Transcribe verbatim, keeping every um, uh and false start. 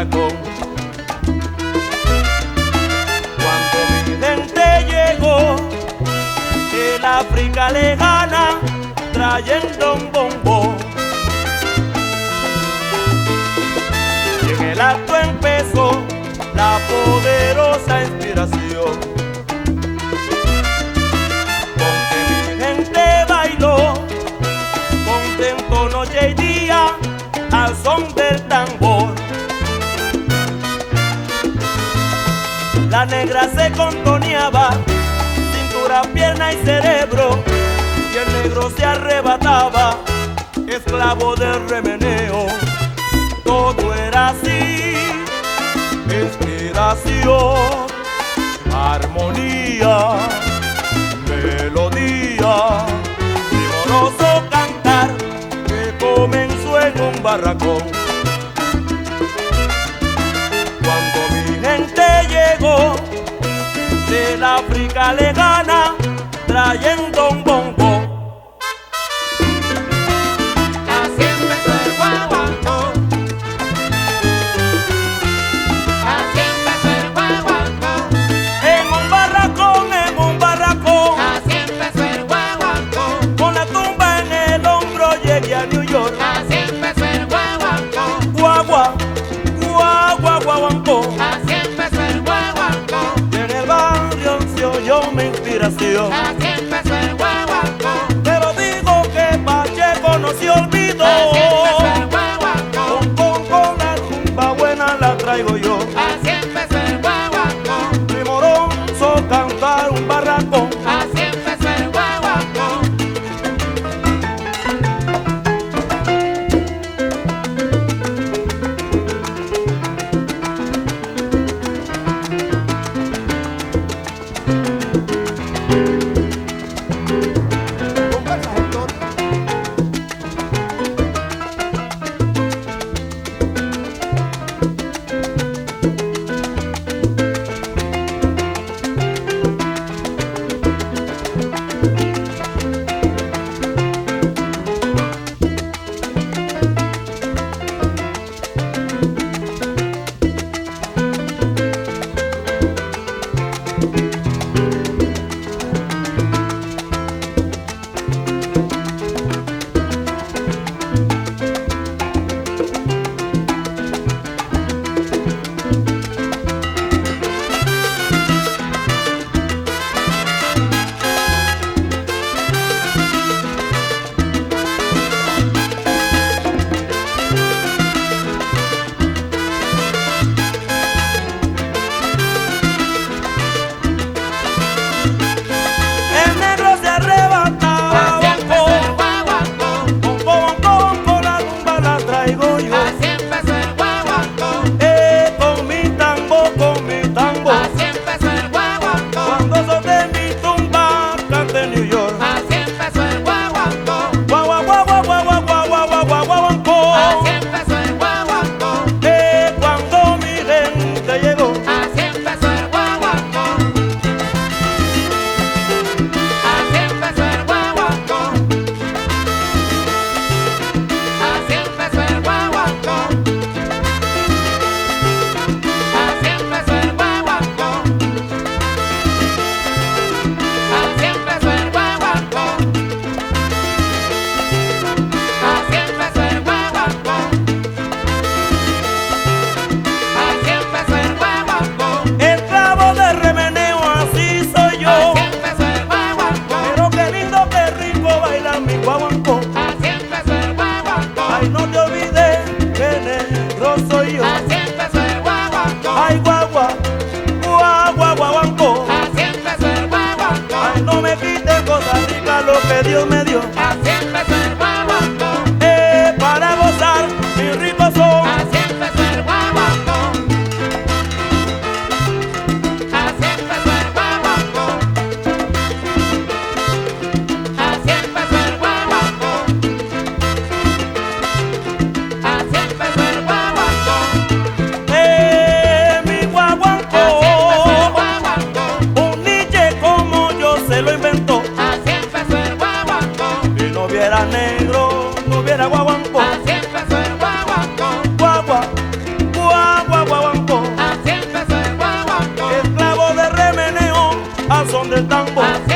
barracón. Cuando mi gente llegó del África lejana trayendo un bombo, y en el acto empezó la poderosa inspiración, con que mi gente bailó contento noche y día al son del tambor. La negra se contoneaba, cintura, pierna y cerebro, y el negro se arrebataba, esclavo del remeneo. Todo era así, inspiración, armonía, melodía, primoroso cantar que comenzó en un barracón. Cuando mi gente llegó del África lejana trayendo un bongo, Así empezó el guaguancó. Así empezó el guaguancó. en un barracón, en un barracón, Así empezó el guaguancó. con la tumba en el hombro llegué a New York. Así empezó el guaguancó. Guagua, guagua, guaguancó, Así empezó el guaguancó. y en el barrio se oyó mi inspiración. Así empezó el guaguancó. Pero digo que Pacheco no se olvidó. Así empezó el guaguancó. Con, con, con la tumba buena la traigo yo. Así empezó el guaguancó. Primoroso cantar un barracón. Así empezó el guaguancó. El negro se arrebataba. Así empezó el guaguancó. Con, con, con, con la tumba la traigo yo. Así empezó el guaguancó. Eh, con mi tango, con mi tango. Así empezó el guaguancó. Cuando solté mi tumba canté New York. Así empezó el guaguancó. Guagua, guagua, guagua, guagua, guagua, guaguancó. Así empezó el guaguancó. Eh, cuando mi gente llegó. Así empezó el guaguancó. Así empezó el guaguancó. Así empezó el guaguancó. Así empezó el guaguancó. Así empezó el guaguancó. Así empezó el guaguancó. Así empezó el guaguancó. Esclavo de remeneo, así soy yo. Así empezó el guaguancó. Pero qué lindo, qué rico bailar mi guaguancó. Así empezó el guaguancó. Ay, no te olvides que negro soy yo. Así empezó el guaguancó. Ay, guagua, guagua, guaguancó. Así empezó el guaguancó. Ay, no me quites Costa Rica lo que Dios me dio. Así empezó el guaguancó. Eh, para gozar mi rico son. Así empezó el guaguancó. Así empezó el guaguancó. Así empezó el guaguancó. Así empezó el guaguancó. Eh, mi guaguancó. Así empezó el guaguancó. Un niche como yo se lo inventó. Así empezó el guaguancó. Si no hubiera negro, no hubiera guaguancó. Así empezó el guaguancó. Guagua, guagua, al son del tambor. Así